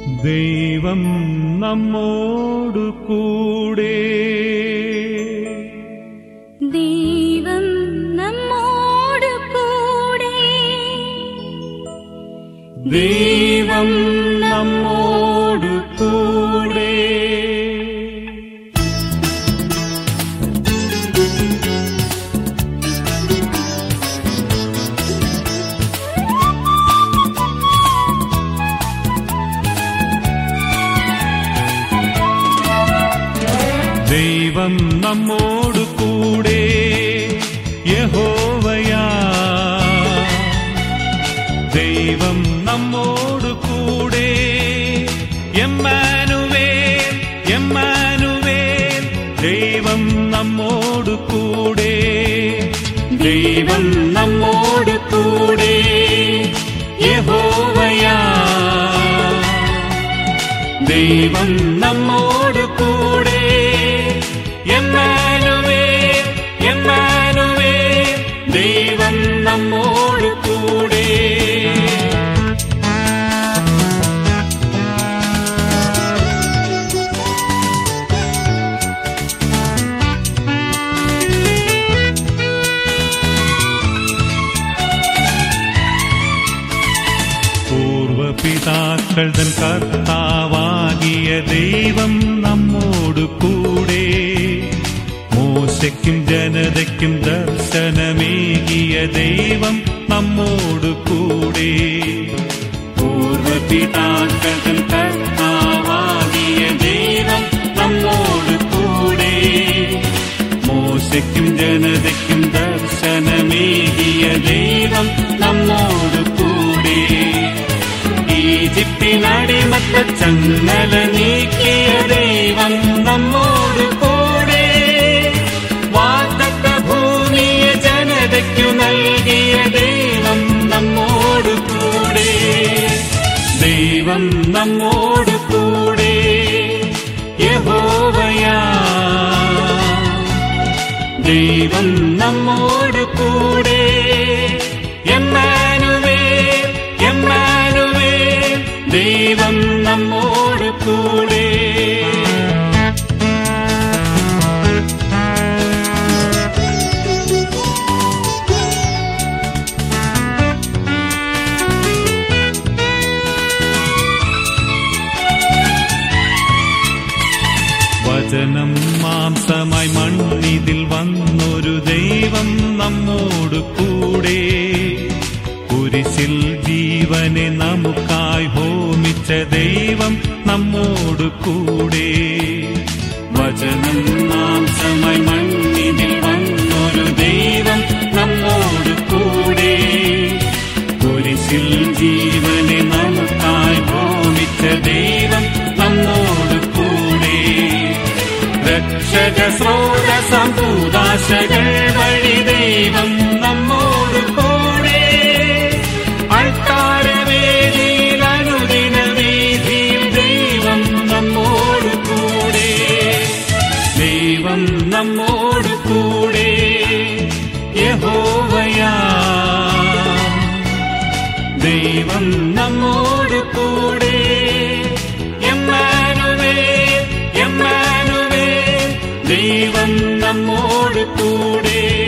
ദൈവം നമ്മോടു കൂടെ. ദൈവം നമ്മോടു കൂടെ. ദൈവം നമ്മോടു കൂടെ. ദൈവം നമ്മോടു കൂടെ, യഹോവയാ. ദൈവം നമ്മോടു കൂടെ, എമ്മാനുവേൽ, എമ്മാനുവേൽ. ദൈവം നമ്മോടു കൂടെ, ദൈവം നമ്മോടു കൂടെ, യഹോവയാ. ദൈവം നമ്മോടു കൂടെ, എമ്മാനുവേൽ, എമ്മാനുവേൽ. ദൈവം നമ്മോടു കൂടെ. പൂർവപിതാക്കൾ തൻ കർത്താവാകിയ ദൈവം നമ്മോടു കൂടെ. മോശയ്ക്കും ജനതയ്ക്കും ദർശനമേകിയ ദൈവം നമ്മോടു കൂടെ. പൂർവപിതാക്കൾ തൻ കർത്താവാകിയ ദൈവം നമ്മോടു കൂടെ. മോശയ്ക്കും ജനതയ്ക്കും ദർശനമേകിയ ദൈവം നമ്മോടു കൂടെ. ഈജിപ്തിനടിമത്ത ചങ്ങല നീക്കിയ ദൈവം നമ്മോടു കൂടെ. വാഗ്ദത്ത ഭൂമിയെ ജനതയ്ക്കു നൽകിയ ദൈവം നമ്മോടു കൂടെ. ദൈവം നമ്മോടു കൂടെ, യഹോവയാ. ദൈവം നമ്മോടു കൂടെ, എമ്മാനുവേൽ, എമ്മാനുവേൽ. ദൈവം നമ്മോടു കൂടെ. വചനം മാംസമായി മണ്ണിതിൽ വന്നൊരു ദൈവം നമ്മോടു കൂടെ. കുരിശിൽ ജീവനെ നമുക്കായി ഹോമിച്ച ദൈവം നമ്മോടു കൂടെ. വചനം മാംസമായി മണ്ണിതിൽ വന്നൊരു ദൈവം നമ്മോടു കൂടെ. കുരിശിൽ ജീവനെ നമുക്കായി ഹോമിച്ച ദൈവം നമ്മോടു കൂടെ. രക്ഷക സ്രോതസ്സാം കൂദാശകൾ വഴി ദൈവം നമ്മോടു കൂടെ. അൾത്താരവേദിയിൽ അനുദിന വീഥിയിൽ ദൈവം നമ്മോടു കൂടെ. ദൈവം നമ്മോടു കൂടെ, യഹോവയാ. ദൈവം നമ്മോടു കൂടെ, എമ്മാനുവേൽ, എമ്മാനുവേൽ. ദൈവം നമ്മോടു കൂടെ.